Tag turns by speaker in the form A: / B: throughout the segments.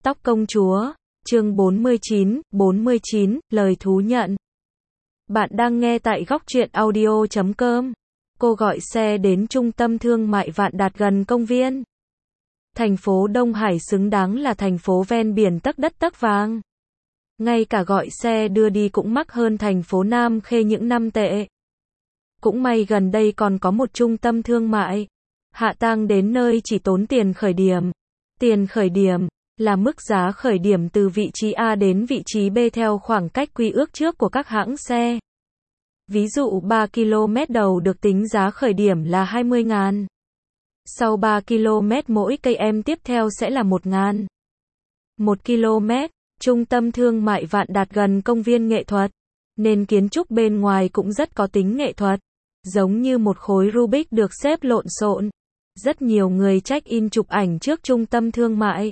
A: Tóc công chúa, chương 49, lời thú nhận. Bạn đang nghe tại góc truyện audio.com. Cô gọi xe đến trung tâm thương mại Vạn Đạt gần công viên. Thành phố Đông Hải xứng đáng là thành phố ven biển tấc đất tấc vàng. Ngay cả gọi xe đưa đi cũng mắc hơn thành phố Nam Khê những năm tệ. Cũng may gần đây còn có một trung tâm thương mại. Hạ Tang đến nơi chỉ tốn tiền khởi điểm. Tiền khởi điểm là mức giá khởi điểm từ vị trí A đến vị trí B theo khoảng cách quy ước trước của các hãng xe. Ví dụ 3 km đầu được tính giá khởi điểm là 20.000. Sau 3 km mỗi cây em tiếp theo sẽ là 1.000. 1 km, trung tâm thương mại Vạn Đạt gần công viên nghệ thuật, nên kiến trúc bên ngoài cũng rất có tính nghệ thuật, giống như một khối Rubik được xếp lộn xộn. Rất nhiều người check-in chụp ảnh trước trung tâm thương mại.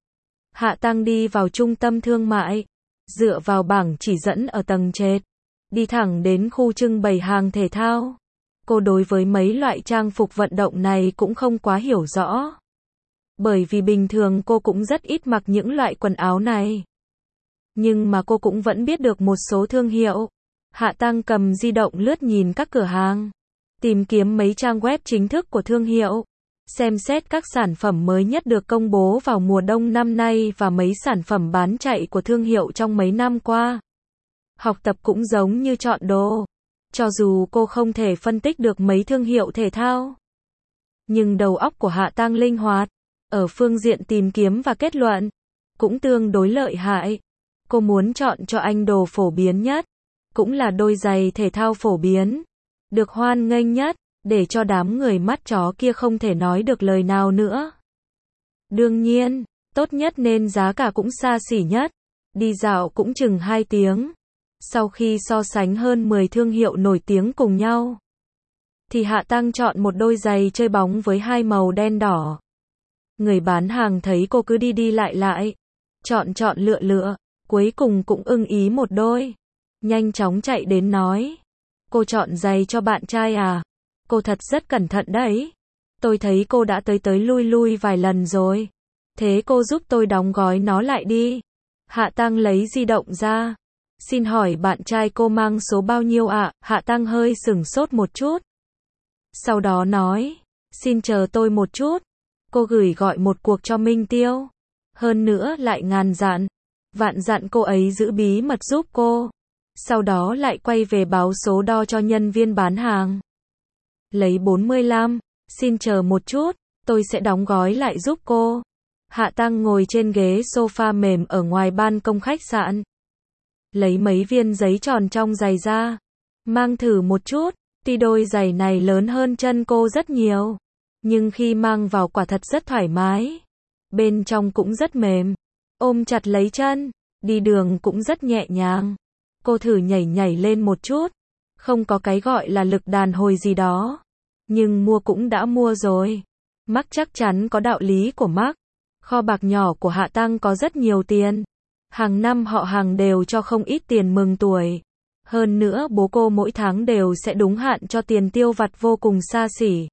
A: Hạ Tang đi vào trung tâm thương mại, dựa vào bảng chỉ dẫn ở tầng trệt, đi thẳng đến khu trưng bày hàng thể thao. Cô đối với mấy loại trang phục vận động này cũng không quá hiểu rõ. Bởi vì bình thường cô cũng rất ít mặc những loại quần áo này. Nhưng mà cô cũng vẫn biết được một số thương hiệu. Hạ Tang cầm di động lướt nhìn các cửa hàng, tìm kiếm mấy trang web chính thức của thương hiệu, xem xét các sản phẩm mới nhất được công bố vào mùa đông năm nay và mấy sản phẩm bán chạy của thương hiệu trong mấy năm qua. Học tập cũng giống như chọn đồ. Cho dù cô không thể phân tích được mấy thương hiệu thể thao, nhưng đầu óc của Hạ Tang linh hoạt, ở phương diện tìm kiếm và kết luận, cũng tương đối lợi hại. Cô muốn chọn cho anh đồ phổ biến nhất, cũng là đôi giày thể thao phổ biến, được hoan nghênh nhất, để cho đám người mắt chó kia không thể nói được lời nào nữa. Đương nhiên, tốt nhất nên giá cả cũng xa xỉ nhất. Đi dạo cũng chừng 2 tiếng. Sau khi so sánh hơn 10 thương hiệu nổi tiếng cùng nhau, thì Hạ Tang chọn một đôi giày chơi bóng với hai màu đen đỏ. Người bán hàng thấy cô cứ đi đi lại, chọn lựa, cuối cùng cũng ưng ý một đôi. Nhanh chóng chạy đến nói: "Cô chọn giày cho bạn trai à? Cô thật rất cẩn thận đấy. Tôi thấy cô đã tới lui vài lần rồi. Thế cô giúp tôi đóng gói nó lại đi." Hạ Tang lấy di động ra. "Xin hỏi bạn trai cô mang số bao nhiêu ạ?" Hạ Tang hơi sửng sốt một chút. Sau đó nói: "Xin chờ tôi một chút." Cô gửi gọi một cuộc cho Minh Tiêu. Hơn nữa lại ngàn vạn dặn cô ấy giữ bí mật giúp cô. Sau đó lại quay về báo số đo cho nhân viên bán hàng. "Lấy 45, xin chờ một chút, tôi sẽ đóng gói lại giúp cô." Hạ Tang ngồi trên ghế sofa mềm ở ngoài ban công khách sạn, lấy mấy viên giấy tròn trong giày ra, mang thử một chút. Tuy đôi giày này lớn hơn chân cô rất nhiều, nhưng khi mang vào quả thật rất thoải mái. Bên trong cũng rất mềm, ôm chặt lấy chân, đi đường cũng rất nhẹ nhàng. Cô thử nhảy lên một chút, không có cái gọi là lực đàn hồi gì đó, nhưng mua cũng đã mua rồi. Mắc chắc chắn có đạo lý của Mắc. Kho bạc nhỏ của Hạ Tang có rất nhiều tiền. Hàng năm họ hàng đều cho không ít tiền mừng tuổi. Hơn nữa bố cô mỗi tháng đều sẽ đúng hạn cho tiền tiêu vặt vô cùng xa xỉ.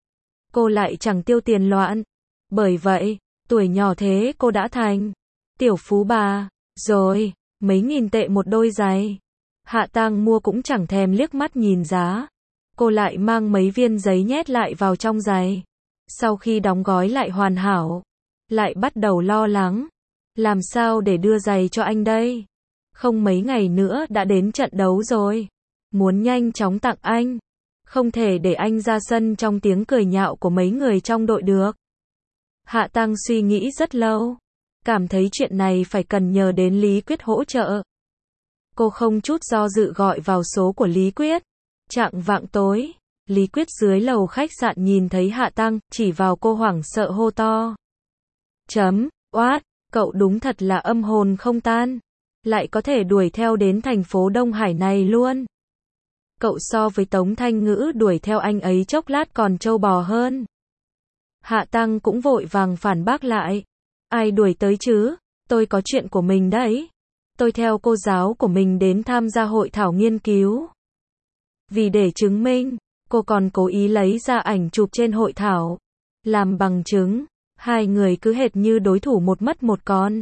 A: Cô lại chẳng tiêu tiền loạn. Bởi vậy, tuổi nhỏ thế cô đã thành tiểu phú bà rồi. Mấy nghìn tệ một đôi giày. Hạ Tang mua cũng chẳng thèm liếc mắt nhìn giá. Cô lại mang mấy viên giấy nhét lại vào trong giày. Sau khi đóng gói lại hoàn hảo, lại bắt đầu lo lắng. Làm sao để đưa giày cho anh đây? Không mấy ngày nữa đã đến trận đấu rồi. Muốn nhanh chóng tặng anh. Không thể để anh ra sân trong tiếng cười nhạo của mấy người trong đội được. Hạ Tang suy nghĩ rất lâu. Cảm thấy chuyện này phải cần nhờ đến Lý Quyết hỗ trợ. Cô không chút do dự gọi vào số của Lý Quyết. Chạng vạng tối, Lý Quyết dưới lầu khách sạn nhìn thấy Hạ Tang, chỉ vào cô hoảng sợ hô to: "Oát, cậu đúng thật là âm hồn không tan. Lại có thể đuổi theo đến thành phố Đông Hải này luôn. Cậu so với Tống Thanh Ngữ đuổi theo anh ấy chốc lát còn trâu bò hơn." Hạ Tang cũng vội vàng phản bác lại: "Ai đuổi tới chứ? Tôi có chuyện của mình đấy. Tôi theo cô giáo của mình đến tham gia hội thảo nghiên cứu." Vì để chứng minh, cô còn cố ý lấy ra ảnh chụp trên hội thảo làm bằng chứng. Hai người cứ hệt như đối thủ một mất một còn.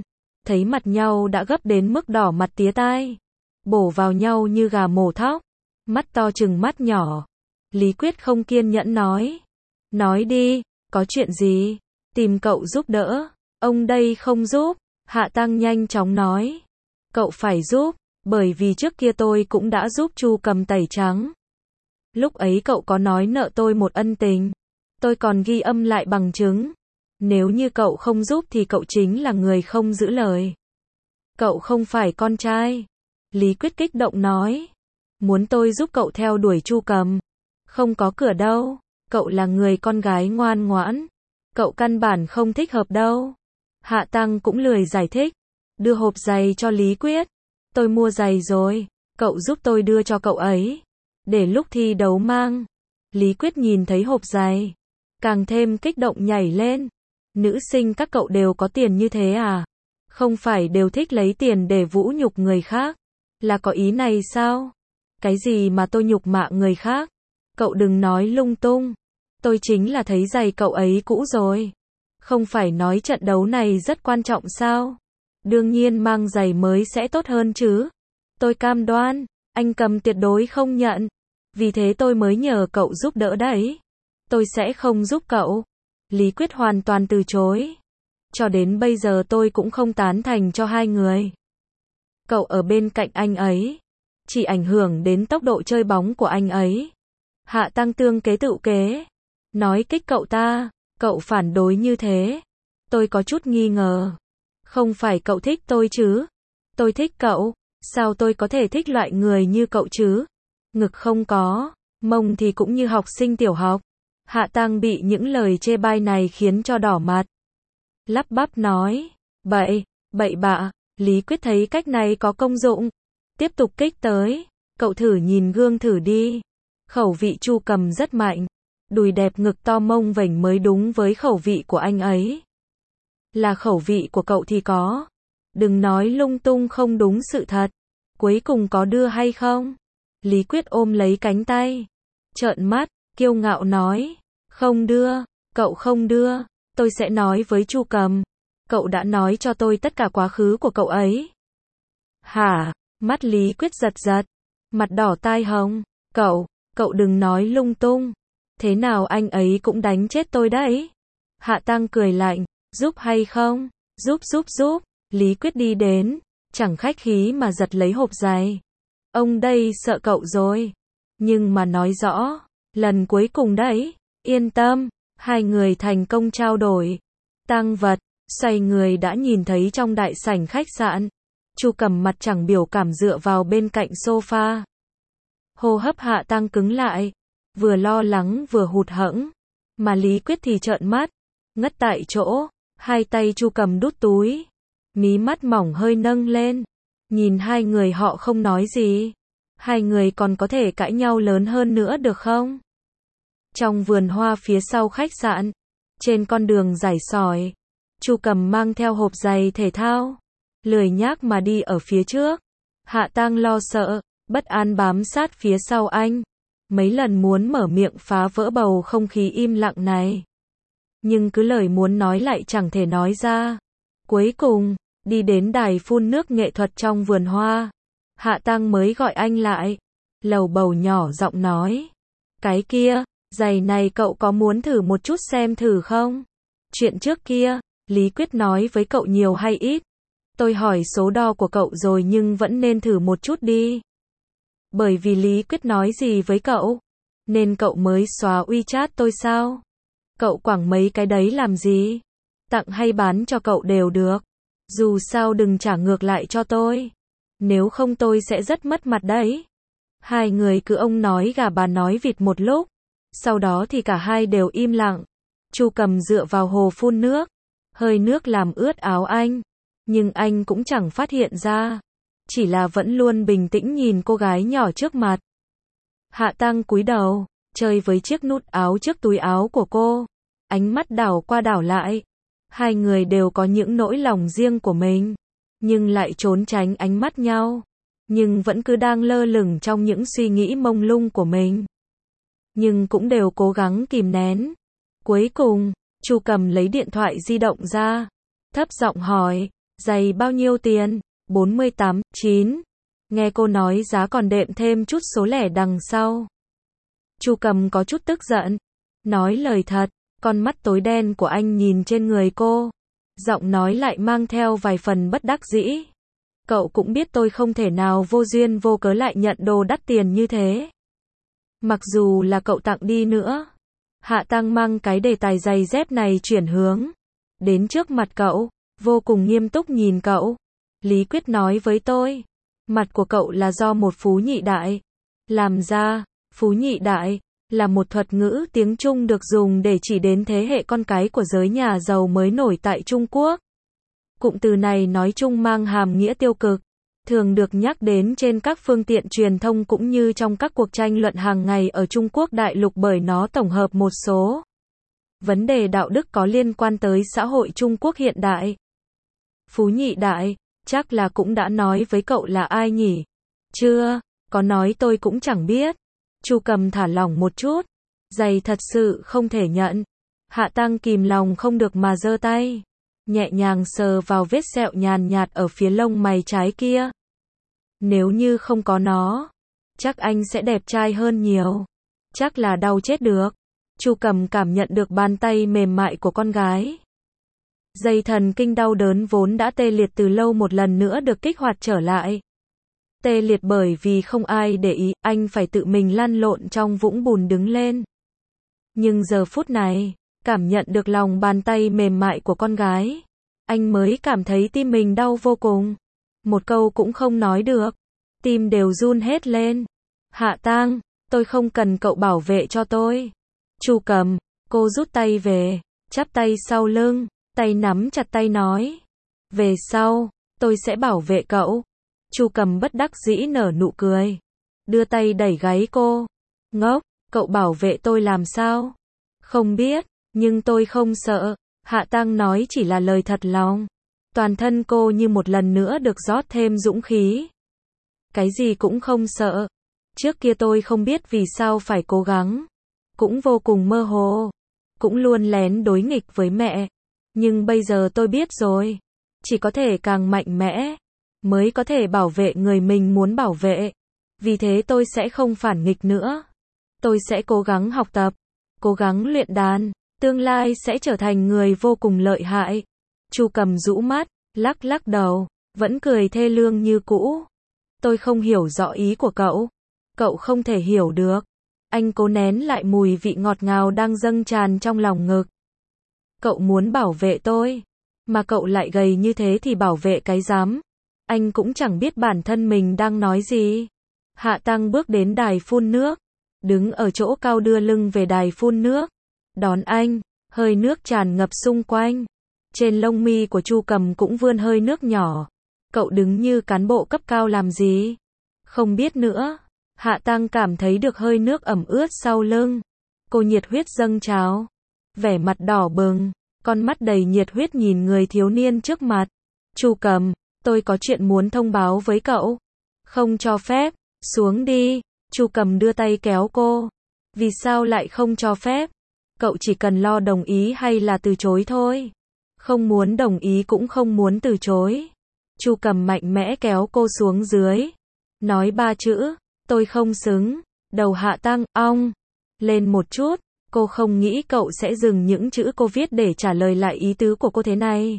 A: thấy mặt nhau đã gấp đến mức đỏ mặt tía tai, bổ vào nhau như gà mổ thóc, mắt to trừng mắt nhỏ. Lý Quyết không kiên nhẫn nói. Nói đi, có chuyện gì? Tìm cậu giúp đỡ. Ông đây không giúp. Hạ Tăng nhanh chóng nói. Cậu phải giúp, bởi vì trước kia tôi cũng đã giúp Chu Cầm tẩy trắng. Lúc ấy cậu có nói nợ tôi một ân tình. Tôi còn ghi âm lại bằng chứng. Nếu như cậu không giúp thì cậu chính là người không giữ lời. Cậu không phải con trai. Lý Quyết kích động nói. Muốn tôi giúp cậu theo đuổi Chu Cầm. Không có cửa đâu. Cậu là người con gái ngoan ngoãn. Cậu căn bản không thích hợp đâu. Hạ Tăng cũng lười giải thích. Đưa hộp giày cho Lý Quyết. Tôi mua giày rồi. Cậu giúp tôi đưa cho cậu ấy. Để lúc thi đấu mang. Lý Quyết nhìn thấy hộp giày. Càng thêm kích động nhảy lên. Nữ sinh các cậu đều có tiền như thế à? Không phải đều thích lấy tiền để vũ nhục người khác. Là có ý này sao? Cái gì mà tôi nhục mạ người khác? Cậu đừng nói lung tung. Tôi chính là thấy giày cậu ấy cũ rồi. Không phải nói trận đấu này rất quan trọng sao? Đương nhiên mang giày mới sẽ tốt hơn chứ. Tôi cam đoan, anh Cầm tuyệt đối không nhận. Vì thế tôi mới nhờ cậu giúp đỡ đấy. Tôi sẽ không giúp cậu. Lý Quyết hoàn toàn từ chối. Cho đến bây giờ tôi cũng không tán thành cho hai người. Cậu ở bên cạnh anh ấy. Chỉ ảnh hưởng đến tốc độ chơi bóng của anh ấy. Hạ Tăng tương kế tự kế. Nói kích cậu ta. Cậu phản đối như thế. Tôi có chút nghi ngờ. Không phải cậu thích tôi chứ? Tôi thích cậu. Sao tôi có thể thích loại người như cậu chứ? Ngực không có. Mông thì cũng như học sinh tiểu học. Hạ Tăng bị những lời chê bai này khiến cho đỏ mặt. Lắp bắp nói. Bậy bạ. Lý Quyết thấy cách này có công dụng. Tiếp tục kích tới. Cậu thử nhìn gương thử đi. Khẩu vị Chu Cầm rất mạnh. Đùi đẹp ngực to mông vểnh mới đúng với khẩu vị của anh ấy. Là khẩu vị của cậu thì có. Đừng nói lung tung không đúng sự thật. Cuối cùng có đưa hay không? Lý Quyết ôm lấy cánh tay. Trợn mắt, kiêu ngạo nói. Không đưa, cậu không đưa. Tôi sẽ nói với Chu Cầm. Cậu đã nói cho tôi tất cả quá khứ của cậu ấy. Hả? Mắt Lý Quyết giật giật. Mặt đỏ tai hồng. Cậu đừng nói lung tung. Thế nào anh ấy cũng đánh chết tôi đấy. Hạ Tăng cười lạnh. Giúp hay không? Giúp. Lý Quyết đi đến. Chẳng khách khí mà giật lấy hộp giày. Ông đây sợ cậu rồi. Nhưng mà nói rõ. Lần cuối cùng đấy. Yên tâm. Hai người thành công trao đổi. Tang vật. Xoay người đã nhìn thấy trong đại sảnh khách sạn. Chu Cầm mặt chẳng biểu cảm dựa vào bên cạnh sofa. Hô hấp Hạ Tăng cứng lại. Vừa lo lắng vừa hụt hẫng. Mà Lý Quyết thì trợn mắt. Ngất tại chỗ. Hai tay Chu Cầm đút túi. Mí mắt mỏng hơi nâng lên. Nhìn hai người họ không nói gì. Hai người còn có thể cãi nhau lớn hơn nữa được không? Trong vườn hoa phía sau khách sạn. Trên con đường rải sỏi. Chu Cầm mang theo hộp giày thể thao. Lười nhác mà đi ở phía trước. Hạ Tăng lo sợ. Bất an bám sát phía sau anh. Mấy lần muốn mở miệng phá vỡ bầu không khí im lặng này. Nhưng cứ lời muốn nói lại chẳng thể nói ra. Cuối cùng, đi đến đài phun nước nghệ thuật trong vườn hoa. Hạ Tăng mới gọi anh lại. Lầu bầu nhỏ giọng nói. Cái kia, giày này cậu có muốn thử một chút xem thử không? Chuyện trước kia, Lý Quyết nói với cậu nhiều hay ít? Tôi hỏi số đo của cậu rồi nhưng vẫn nên thử một chút đi. Bởi vì Lý Quyết nói gì với cậu? Nên cậu mới xóa WeChat tôi sao? Cậu quẳng mấy cái đấy làm gì? Tặng hay bán cho cậu đều được. Dù sao đừng trả ngược lại cho tôi. Nếu không tôi sẽ rất mất mặt đấy. Hai người cứ ông nói gà bà nói vịt một lúc. Sau đó thì cả hai đều im lặng. Chu Cầm dựa vào hồ phun nước. Hơi nước làm ướt áo anh. Nhưng anh cũng chẳng phát hiện ra. Chỉ là vẫn luôn bình tĩnh nhìn cô gái nhỏ trước mặt. Hạ Tăng cúi đầu, chơi với chiếc nút áo trước túi áo của cô. Ánh mắt đảo qua đảo lại. Hai người đều có những nỗi lòng riêng của mình. Nhưng lại trốn tránh ánh mắt nhau. Nhưng vẫn cứ đang lơ lửng trong những suy nghĩ mông lung của mình. Nhưng cũng đều cố gắng kìm nén. Cuối cùng, Chu Cầm lấy điện thoại di động ra. Thấp giọng hỏi. Giày bao nhiêu tiền? 48.9. Nghe cô nói giá còn đệm thêm chút số lẻ đằng sau. Chu Cầm có chút tức giận. Nói lời thật, con mắt tối đen của anh nhìn trên người cô. Giọng nói lại mang theo vài phần bất đắc dĩ. Cậu cũng biết tôi không thể nào vô duyên vô cớ lại nhận đồ đắt tiền như thế. Mặc dù là cậu tặng đi nữa. Hạ Tăng mang cái đề tài giày dép này chuyển hướng. Đến trước mặt cậu, vô cùng nghiêm túc nhìn cậu. Lý Quyết nói với tôi. Mặt của cậu là do một phú nhị đại làm ra. Phú nhị đại là một thuật ngữ tiếng Trung được dùng để chỉ đến thế hệ con cái của giới nhà giàu mới nổi tại Trung Quốc. Cụm từ này nói chung mang hàm nghĩa tiêu cực, thường được nhắc đến trên các phương tiện truyền thông cũng như trong các cuộc tranh luận hàng ngày ở Trung Quốc đại lục bởi nó tổng hợp một số vấn đề đạo đức có liên quan tới xã hội Trung Quốc hiện đại. Phú nhị đại, chắc là cũng đã nói với cậu là ai nhỉ? Chưa, có nói tôi cũng chẳng biết. Chu Cầm thả lỏng một chút. Giày thật sự không thể nhận. Hạ Tăng kìm lòng không được mà giơ tay. Nhẹ nhàng sờ vào vết sẹo nhàn nhạt ở phía lông mày trái kia. Nếu như không có nó, chắc anh sẽ đẹp trai hơn nhiều. Chắc là đau chết được. Chu Cầm cảm nhận được bàn tay mềm mại của con gái. Dây thần kinh đau đớn vốn đã tê liệt từ lâu một lần nữa được kích hoạt trở lại. Tê liệt bởi vì không ai để ý, anh phải tự mình lăn lộn trong vũng bùn đứng lên. Nhưng giờ phút này, cảm nhận được lòng bàn tay mềm mại của con gái, anh mới cảm thấy tim mình đau vô cùng. Một câu cũng không nói được, tim đều run hết lên. Hạ Tăng, tôi không cần cậu bảo vệ cho tôi. Chu Cầm, cô rút tay về, chắp tay sau lưng, tay nắm chặt tay nói. Về sau, tôi sẽ bảo vệ cậu. Chu Cầm bất đắc dĩ nở nụ cười. Đưa tay đẩy gáy cô. Ngốc, cậu bảo vệ tôi làm sao? Không biết, nhưng tôi không sợ. Hạ Tăng nói chỉ là lời thật lòng. Toàn thân cô như một lần nữa được rót thêm dũng khí. Cái gì cũng không sợ. Trước kia tôi không biết vì sao phải cố gắng. Cũng vô cùng mơ hồ. Cũng luôn lén đối nghịch với mẹ. Nhưng bây giờ tôi biết rồi. Chỉ có thể càng mạnh mẽ mới có thể bảo vệ người mình muốn bảo vệ. Vì thế tôi sẽ không phản nghịch nữa. Tôi sẽ cố gắng học tập, cố gắng luyện đàn, tương lai sẽ trở thành người vô cùng lợi hại. Chu Cầm rũ mắt, lắc lắc đầu, vẫn cười thê lương như cũ. Tôi không hiểu rõ ý của cậu. Cậu không thể hiểu được. Anh cố nén lại mùi vị ngọt ngào đang dâng tràn trong lòng ngực. Cậu muốn bảo vệ tôi, mà cậu lại gầy như thế thì bảo vệ cái rắm. Anh cũng chẳng biết bản thân mình đang nói gì. Hạ Tăng bước đến đài phun nước, đứng ở chỗ cao đưa lưng về đài phun nước. Đón anh, hơi nước tràn ngập xung quanh. Trên lông mi của Chu Cầm cũng vươn hơi nước nhỏ. Cậu đứng như cán bộ cấp cao làm gì? Không biết nữa. Hạ Tăng cảm thấy được hơi nước ẩm ướt sau lưng. Cô nhiệt huyết dâng trào. Vẻ mặt đỏ bừng, con mắt đầy nhiệt huyết nhìn người thiếu niên trước mặt. Chu Cầm, tôi có chuyện muốn thông báo với cậu. Không cho phép, xuống đi. Chu Cầm đưa tay kéo cô. Vì sao lại không cho phép? Cậu chỉ cần lo đồng ý hay là từ chối thôi. Không muốn đồng ý cũng không muốn từ chối. Chu Cầm mạnh mẽ kéo cô xuống dưới. Nói 3 chữ, tôi không xứng. Đầu Hạ Tăng, ong, lên một chút. Cô không nghĩ cậu sẽ dừng những chữ cô viết để trả lời lại ý tứ của cô thế này.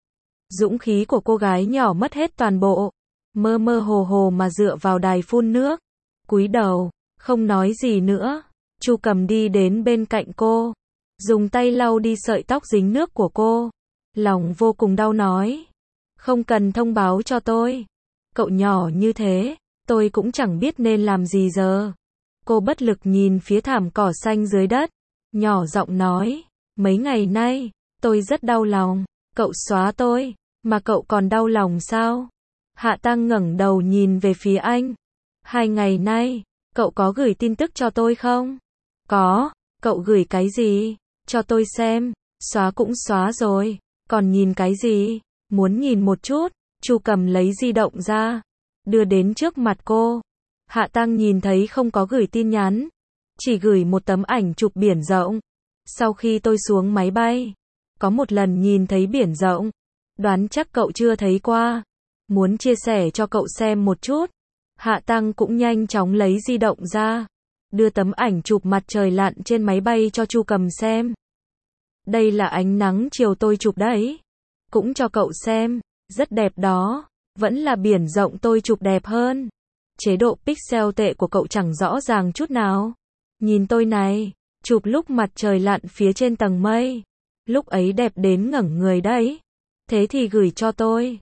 A: Dũng khí của cô gái nhỏ mất hết toàn bộ. Mơ mơ hồ hồ mà dựa vào đài phun nước. Cúi đầu, không nói gì nữa. Chu Cầm đi đến bên cạnh cô. Dùng tay lau đi sợi tóc dính nước của cô. Lòng vô cùng đau nói. Không cần thông báo cho tôi. Cậu nhỏ như thế, tôi cũng chẳng biết nên làm gì giờ. Cô bất lực nhìn phía thảm cỏ xanh dưới đất. Nhỏ giọng nói. Mấy ngày nay, tôi rất đau lòng. Cậu xóa tôi, mà cậu còn đau lòng sao? Hạ Tăng ngẩng đầu nhìn về phía anh. 2 ngày nay, cậu có gửi tin tức cho tôi không? Có. Cậu gửi cái gì? Cho tôi xem. Xóa cũng xóa rồi. Còn nhìn cái gì? Muốn nhìn một chút. Chu Cầm lấy di động ra. Đưa đến trước mặt cô. Hạ Tăng nhìn thấy không có gửi tin nhắn. Chỉ gửi một tấm ảnh chụp biển rộng. Sau khi tôi xuống máy bay, có một lần nhìn thấy biển rộng. Đoán chắc cậu chưa thấy qua. Muốn chia sẻ cho cậu xem một chút. Hạ Tăng cũng nhanh chóng lấy di động ra. Đưa tấm ảnh chụp mặt trời lặn trên máy bay cho Chu Cầm xem. Đây là ánh nắng chiều tôi chụp đấy. Cũng cho cậu xem. Rất đẹp đó. Vẫn là biển rộng tôi chụp đẹp hơn. Chế độ pixel tệ của cậu chẳng rõ ràng chút nào. Nhìn tôi này. Chụp lúc mặt trời lặn phía trên tầng mây. Lúc ấy đẹp đến ngẩng người đấy. Thế thì gửi cho tôi.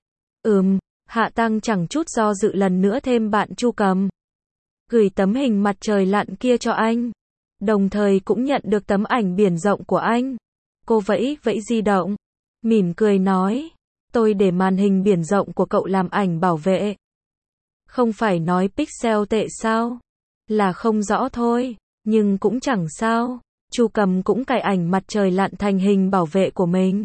A: Hạ Tăng chẳng chút do dự lần nữa thêm bạn Chu Cầm. Gửi tấm hình mặt trời lặn kia cho anh. Đồng thời cũng nhận được tấm ảnh biển rộng của anh. Cô vẫy vẫy di động. Mỉm cười nói. Tôi để màn hình biển rộng của cậu làm ảnh bảo vệ. Không phải nói pixel tệ sao? Là không rõ thôi. Nhưng cũng chẳng sao. Chu Cầm cũng cài ảnh mặt trời lặn thành hình bảo vệ của mình.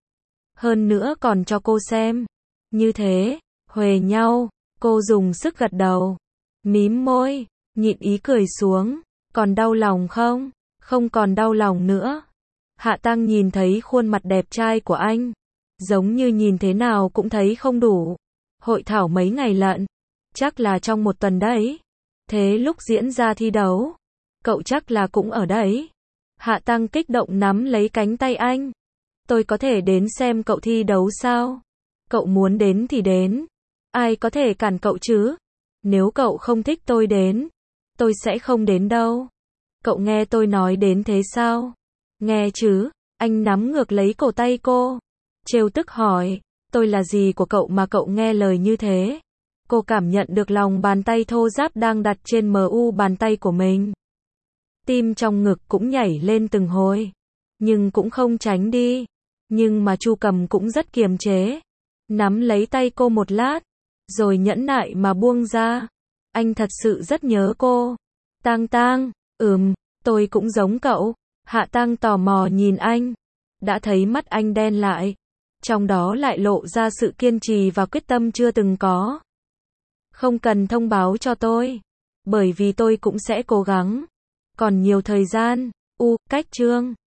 A: Hơn nữa còn cho cô xem. Như thế, huề nhau, cô dùng sức gật đầu. Mím môi, nhịn ý cười xuống. Còn đau lòng không? Không còn đau lòng nữa. Hạ Tăng nhìn thấy khuôn mặt đẹp trai của anh. Giống như nhìn thế nào cũng thấy không đủ. Hội thảo mấy ngày lận. Chắc là trong một tuần đấy. Thế lúc diễn ra thi đấu, cậu chắc là cũng ở đấy. Hạ Tăng kích động nắm lấy cánh tay anh. Tôi có thể đến xem cậu thi đấu sao? Cậu muốn đến thì đến. Ai có thể cản cậu chứ? Nếu cậu không thích tôi đến, tôi sẽ không đến đâu. Cậu nghe tôi nói đến thế sao? Nghe chứ? Anh nắm ngược lấy cổ tay cô. Trêu tức hỏi, tôi là gì của cậu mà cậu nghe lời như thế? Cô cảm nhận được lòng bàn tay thô ráp đang đặt trên mu bàn tay của mình. Tim trong ngực cũng nhảy lên từng hồi. Nhưng cũng không tránh đi. Nhưng mà Chu Cầm cũng rất kiềm chế. Nắm lấy tay cô một lát. Rồi nhẫn nại mà buông ra. Anh thật sự rất nhớ cô. Tang, tôi cũng giống cậu. Hạ Tăng tò mò nhìn anh. Đã thấy mắt anh đen lại. Trong đó lại lộ ra sự kiên trì và quyết tâm chưa từng có. Không cần thông báo cho tôi. Bởi vì tôi cũng sẽ cố gắng. Còn nhiều thời gian. Cách chương